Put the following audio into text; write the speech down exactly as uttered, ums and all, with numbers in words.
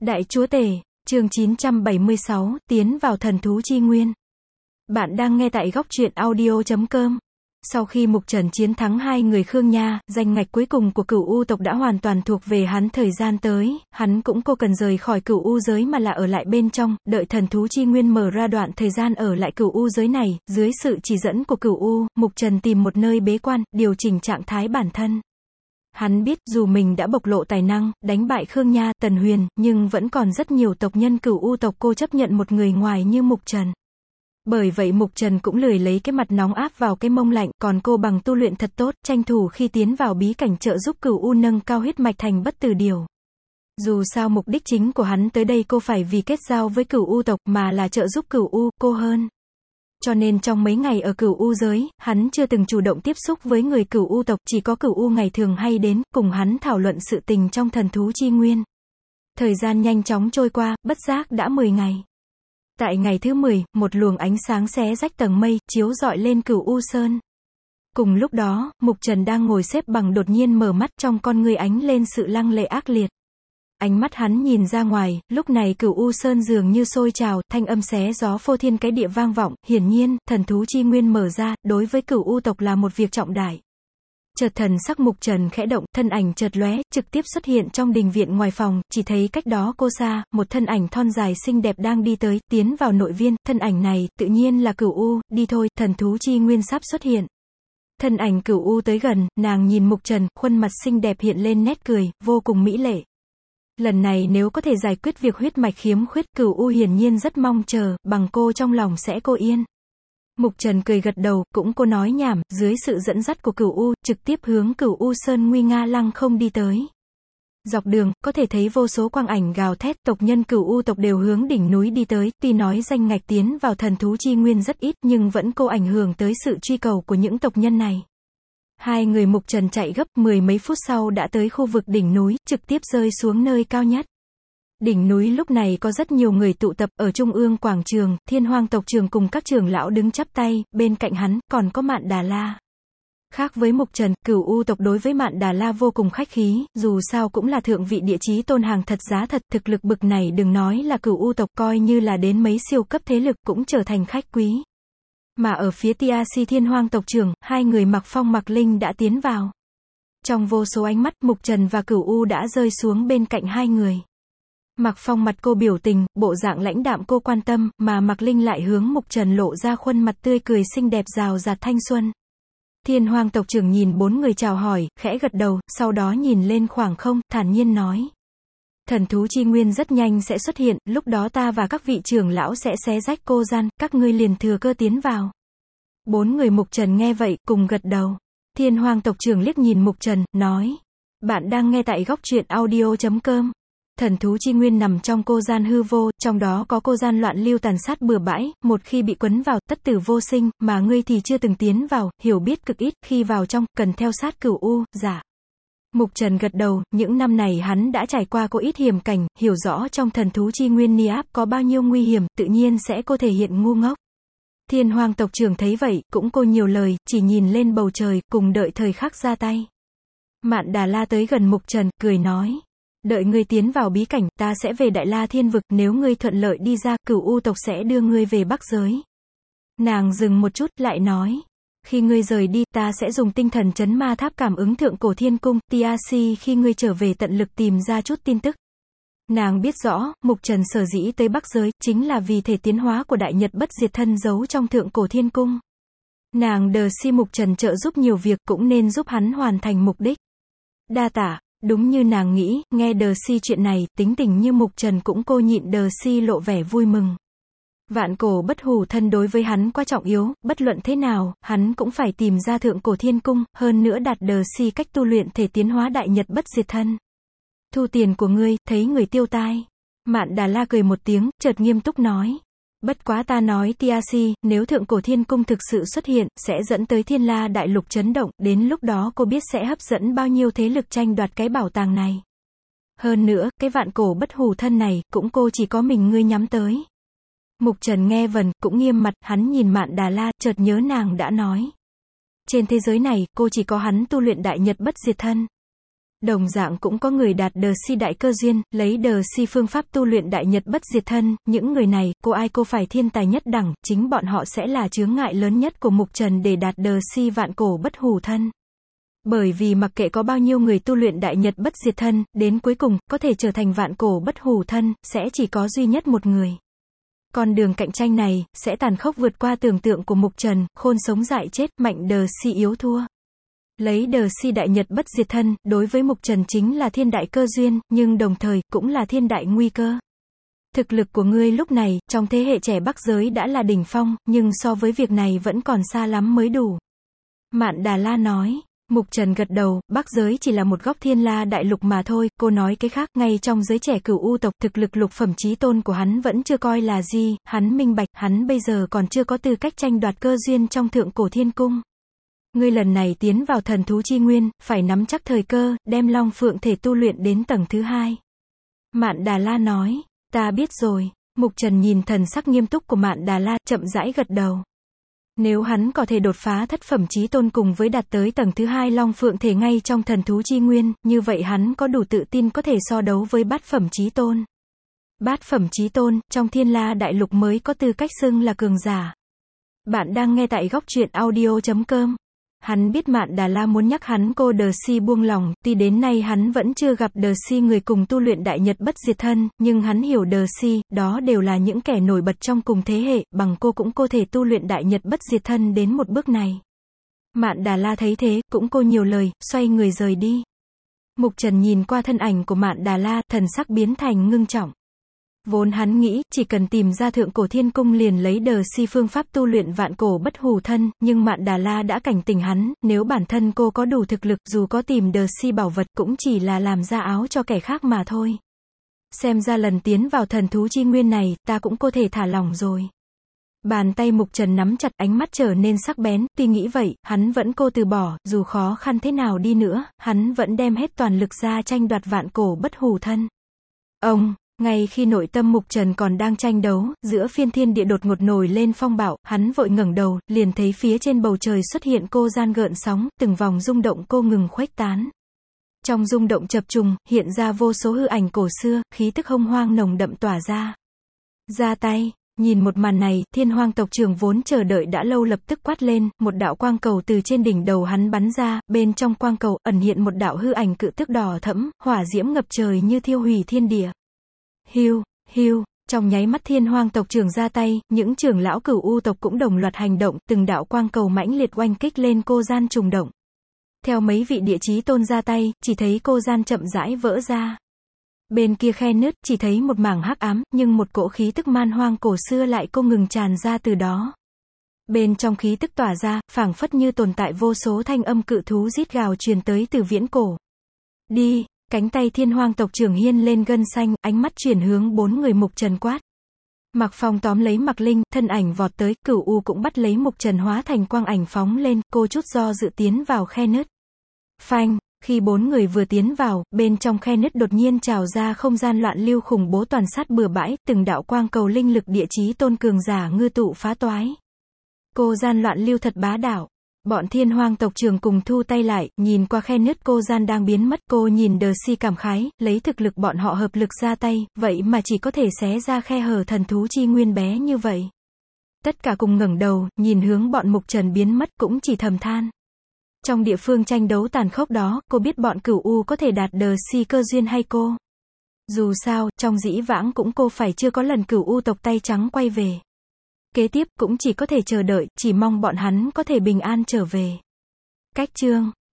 Đại Chúa Tể, chương chín trăm bảy mươi sáu, tiến vào thần thú chi nguyên. Bạn đang nghe tại góc truyện audio chấm com. Sau khi Mục Trần chiến thắng hai người Khương Nha, danh ngạch cuối cùng của Cửu U tộc đã hoàn toàn thuộc về hắn. Thời gian tới, hắn cũng cô cần rời khỏi Cửu U giới mà là ở lại bên trong, đợi thần thú chi nguyên mở ra. Đoạn thời gian ở lại Cửu U giới này, dưới sự chỉ dẫn của Cửu U, Mục Trần tìm một nơi bế quan, điều chỉnh trạng thái bản thân. Hắn biết, dù mình đã bộc lộ tài năng, đánh bại Khương Nha, Tần Huyền, nhưng vẫn còn rất nhiều tộc nhân Cửu U tộc cô chấp nhận một người ngoài như Mục Trần. Bởi vậy Mục Trần cũng lười lấy cái mặt nóng áp vào cái mông lạnh, còn cô bằng tu luyện thật tốt, tranh thủ khi tiến vào bí cảnh trợ giúp Cửu U nâng cao huyết mạch thành bất tử điều. Dù sao mục đích chính của hắn tới đây cô phải vì kết giao với Cửu U tộc mà là trợ giúp Cửu U, cô hơn. Cho nên trong mấy ngày ở Cửu U giới, hắn chưa từng chủ động tiếp xúc với người Cửu U tộc, chỉ có Cửu U ngày thường hay đến, cùng hắn thảo luận sự tình trong thần thú chi nguyên. Thời gian nhanh chóng trôi qua, bất giác đã mười ngày. Tại ngày thứ mười, một luồng ánh sáng xé rách tầng mây, chiếu rọi lên Cửu U Sơn. Cùng lúc đó, Mục Trần đang ngồi xếp bằng đột nhiên mở mắt, trong con ngươi ánh lên sự lăng lệ ác liệt. Ánh mắt hắn nhìn ra ngoài, lúc này Cửu U Sơn dường như sôi trào, thanh âm xé gió phô thiên cái địa vang vọng, hiển nhiên, thần thú chi nguyên mở ra, đối với Cửu U tộc là một việc trọng đại. Chợt thần sắc Mục Trần khẽ động, thân ảnh chợt lóe, trực tiếp xuất hiện trong đình viện ngoài phòng, chỉ thấy cách đó cô xa, một thân ảnh thon dài xinh đẹp đang đi tới, tiến vào nội viên, thân ảnh này, tự nhiên là Cửu U, đi thôi, thần thú chi nguyên sắp xuất hiện. Thân ảnh Cửu U tới gần, nàng nhìn Mục Trần, khuôn mặt xinh đẹp hiện lên nét cười, vô cùng mỹ lệ. Lần này nếu có thể giải quyết việc huyết mạch khiếm khuyết, Cửu U hiển nhiên rất mong chờ, bằng cô trong lòng sẽ cô yên. Mục Trần cười gật đầu, cũng cô nói nhảm, dưới sự dẫn dắt của Cửu U, trực tiếp hướng Cửu U Sơn nguy nga lăng không đi tới. Dọc đường, có thể thấy vô số quang ảnh gào thét, tộc nhân Cửu U tộc đều hướng đỉnh núi đi tới, tuy nói danh ngạch tiến vào thần thú chi nguyên rất ít, nhưng vẫn cô ảnh hưởng tới sự truy cầu của những tộc nhân này. Hai người Mục Trần chạy gấp, mười mấy phút sau đã tới khu vực đỉnh núi, trực tiếp rơi xuống nơi cao nhất. Đỉnh núi lúc này có rất nhiều người tụ tập, ở trung ương quảng trường, Thiên Hoang tộc trưởng cùng các trưởng lão đứng chắp tay, bên cạnh hắn, còn có Mạn Đà La. Khác với Mục Trần, Cửu U tộc đối với Mạn Đà La vô cùng khách khí, dù sao cũng là thượng vị địa chí tôn hàng thật giá thật, thực lực bực này đừng nói là Cửu U tộc, coi như là đến mấy siêu cấp thế lực cũng trở thành khách quý. Mà ở phía Tia Si Thiên Hoang tộc trưởng, hai người Mạc Phong Mạc Linh đã tiến vào. Trong vô số ánh mắt, Mục Trần và Cửu U đã rơi xuống bên cạnh hai người. Mạc Phong mặt cô biểu tình, bộ dạng lãnh đạm cô quan tâm, mà Mạc Linh lại hướng Mục Trần lộ ra khuôn mặt tươi cười xinh đẹp rào rạt thanh xuân. Thiên Hoang tộc trưởng nhìn bốn người chào hỏi, khẽ gật đầu, sau đó nhìn lên khoảng không, thản nhiên nói. Thần thú chi nguyên rất nhanh sẽ xuất hiện, lúc đó ta và các vị trưởng lão sẽ xé rách cô gian, các ngươi liền thừa cơ tiến vào. Bốn người Mục Trần nghe vậy, cùng gật đầu. Thiên Hoang tộc trưởng liếc nhìn Mục Trần, nói. Bạn đang nghe tại góc truyện audio chấm com. Thần thú chi nguyên nằm trong cô gian hư vô, trong đó có cô gian loạn lưu tàn sát bừa bãi, một khi bị quấn vào, tất tử vô sinh, mà ngươi thì chưa từng tiến vào, hiểu biết cực ít, khi vào trong, cần theo sát Cửu U, dạ. Mục Trần gật đầu, những năm này hắn đã trải qua có ít hiểm cảnh, hiểu rõ trong thần thú chi nguyên ni áp có bao nhiêu nguy hiểm, tự nhiên sẽ cô thể hiện ngu ngốc. Thiên Hoang tộc trưởng thấy vậy, cũng cô nhiều lời, chỉ nhìn lên bầu trời, cùng đợi thời khắc ra tay. Mạn Đà La tới gần Mục Trần, cười nói. Đợi ngươi tiến vào bí cảnh, ta sẽ về Đại La Thiên Vực, nếu ngươi thuận lợi đi ra, Cửu U tộc sẽ đưa ngươi về Bắc giới. Nàng dừng một chút, lại nói. Khi ngươi rời đi, ta sẽ dùng tinh thần chấn ma tháp cảm ứng thượng cổ thiên cung, Tia Si khi ngươi trở về tận lực tìm ra chút tin tức. Nàng biết rõ, Mục Trần sở dĩ tới Bắc giới, chính là vì thể tiến hóa của Đại Nhật bất diệt thân giấu trong thượng cổ thiên cung. Nàng đờ si Mục Trần trợ giúp nhiều việc, cũng nên giúp hắn hoàn thành mục đích. Đa tả. Đúng như nàng nghĩ, nghe đờ si chuyện này, tính tình như Mục Trần cũng cô nhịn đờ si lộ vẻ vui mừng. Vạn cổ bất hủ thân đối với hắn quá trọng yếu, bất luận thế nào, hắn cũng phải tìm ra thượng cổ thiên cung, hơn nữa đạt đờ si cách tu luyện thể tiến hóa Đại Nhật bất diệt thân. Thu tiền của ngươi, thấy người tiêu tai. Mạn Đà La cười một tiếng, chợt nghiêm túc nói. Bất quá ta nói Tia Si, nếu thượng cổ thiên cung thực sự xuất hiện, sẽ dẫn tới Thiên La đại lục chấn động, đến lúc đó cô biết sẽ hấp dẫn bao nhiêu thế lực tranh đoạt cái bảo tàng này. Hơn nữa, cái vạn cổ bất hủ thân này, cũng cô chỉ có mình ngươi nhắm tới. Mục Trần nghe vần, cũng nghiêm mặt, hắn nhìn Mạn Đà La, chợt nhớ nàng đã nói. Trên thế giới này, cô chỉ có hắn tu luyện Đại Nhật bất diệt thân. Đồng dạng cũng có người đạt đờ si đại cơ duyên, lấy đờ si phương pháp tu luyện đại nhật bất diệt thân, những người này, cô ai cô phải thiên tài nhất đẳng, chính bọn họ sẽ là chướng ngại lớn nhất của mục trần để đạt đờ si vạn cổ bất hủ thân. Bởi vì mặc kệ có bao nhiêu người tu luyện đại nhật bất diệt thân, đến cuối cùng, có thể trở thành vạn cổ bất hủ thân, sẽ chỉ có duy nhất một người. Con đường cạnh tranh này, sẽ tàn khốc vượt qua tưởng tượng của mục trần, khôn sống dại chết, mạnh đờ si yếu thua. Lấy đờ si đại nhật bất diệt thân, đối với mục trần chính là thiên đại cơ duyên, nhưng đồng thời, cũng là thiên đại nguy cơ. Thực lực của ngươi lúc này, trong thế hệ trẻ Bắc giới đã là đỉnh phong, nhưng so với việc này vẫn còn xa lắm mới đủ. Mạn Đà La nói. Mục trần gật đầu, Bắc giới chỉ là một góc thiên la đại lục mà thôi, cô nói cái khác, ngay trong giới trẻ cửu u tộc, thực lực lục phẩm chí tôn của hắn vẫn chưa coi là gì, hắn minh bạch, hắn bây giờ còn chưa có tư cách tranh đoạt cơ duyên trong thượng cổ thiên cung. Ngươi lần này tiến vào thần thú chi nguyên, phải nắm chắc thời cơ, đem long phượng thể tu luyện đến tầng thứ hai. Mạn Đà La nói, ta biết rồi. Mục trần nhìn thần sắc nghiêm túc của Mạn Đà La, chậm rãi gật đầu. Nếu hắn có thể đột phá thất phẩm chí tôn cùng với đạt tới tầng thứ hai long phượng thể ngay trong thần thú chi nguyên, như vậy hắn có đủ tự tin có thể so đấu với bát phẩm chí tôn. Bát phẩm chí tôn, trong thiên la đại lục mới có tư cách xưng là cường giả. Bạn đang nghe tại góc truyện audio chấm com. Hắn biết Mạn Đà La muốn nhắc hắn cô đờ si buông lòng, tuy đến nay hắn vẫn chưa gặp đờ si người cùng tu luyện đại nhật bất diệt thân, nhưng hắn hiểu đờ si, đó đều là những kẻ nổi bật trong cùng thế hệ, bằng cô cũng có thể tu luyện đại nhật bất diệt thân đến một bước này. Mạn Đà La thấy thế, cũng cô nhiều lời, xoay người rời đi. Mục trần nhìn qua thân ảnh của Mạn Đà La, thần sắc biến thành ngưng trọng. Vốn hắn nghĩ, chỉ cần tìm ra thượng cổ thiên cung liền lấy đờ si phương pháp tu luyện vạn cổ bất hủ thân, nhưng Mạn Đà La đã cảnh tỉnh hắn, nếu bản thân cô có đủ thực lực, dù có tìm đờ si bảo vật cũng chỉ là làm ra áo cho kẻ khác mà thôi. Xem ra lần tiến vào thần thú chi nguyên này, ta cũng có thể thả lỏng rồi. Bàn tay mục trần nắm chặt, ánh mắt trở nên sắc bén, tuy nghĩ vậy, hắn vẫn cô từ bỏ, dù khó khăn thế nào đi nữa, hắn vẫn đem hết toàn lực ra tranh đoạt vạn cổ bất hủ thân. Ông Ngay khi nội tâm mục trần còn đang tranh đấu, giữa phiên thiên địa đột ngột nổi lên phong bạo, hắn vội ngẩng đầu, liền thấy phía trên bầu trời xuất hiện cô gian gợn sóng, từng vòng rung động cô ngừng khuếch tán. Trong rung động chập trùng, hiện ra vô số hư ảnh cổ xưa, khí tức hông hoang nồng đậm tỏa ra. Ra tay, nhìn một màn này, thiên hoang tộc trưởng vốn chờ đợi đã lâu lập tức quát lên, một đạo quang cầu từ trên đỉnh đầu hắn bắn ra, bên trong quang cầu, ẩn hiện một đạo hư ảnh cự tức đỏ thẫm, hỏa diễm ngập trời như thiêu hủy thiên địa. Hiu, hiu, trong nháy mắt thiên hoang tộc trưởng ra tay, những trưởng lão cửu u tộc cũng đồng loạt hành động, từng đạo quang cầu mãnh liệt oanh kích lên cô gian trùng động. Theo mấy vị địa chí tôn ra tay, chỉ thấy cô gian chậm rãi vỡ ra. Bên kia khe nứt, chỉ thấy một mảng hắc ám, nhưng một cỗ khí tức man hoang cổ xưa lại không ngừng tràn ra từ đó. Bên trong khí tức tỏa ra, phảng phất như tồn tại vô số thanh âm cự thú rít gào truyền tới từ viễn cổ. Đi! Cánh tay thiên hoang tộc trưởng hiên lên gân xanh, ánh mắt chuyển hướng bốn người mục trần quát. Mạc Phong tóm lấy Mạc Linh, thân ảnh vọt tới, Cửu U cũng bắt lấy mục trần hóa thành quang ảnh phóng lên, cô chút do dự tiến vào khe nứt. Phanh, khi bốn người vừa tiến vào, bên trong khe nứt đột nhiên trào ra không gian loạn lưu khủng bố toàn sát bừa bãi, từng đạo quang cầu linh lực địa chí tôn cường giả ngư tụ phá toái. Cô gian loạn lưu thật bá đạo. Bọn thiên hoang tộc trưởng cùng thu tay lại, nhìn qua khe nứt cô gian đang biến mất, cô nhìn đờ si cảm khái, lấy thực lực bọn họ hợp lực ra tay, vậy mà chỉ có thể xé ra khe hở thần thú chi nguyên bé như vậy. Tất cả cùng ngẩng đầu, nhìn hướng bọn mục trần biến mất cũng chỉ thầm than. Trong địa phương tranh đấu tàn khốc đó, cô biết bọn cửu u có thể đạt đờ si cơ duyên hay cô? Dù sao, trong dĩ vãng cũng cô phải chưa có lần cửu u tộc tay trắng quay về. Kế tiếp, cũng chỉ có thể chờ đợi, chỉ mong bọn hắn có thể bình an trở về. Cách chương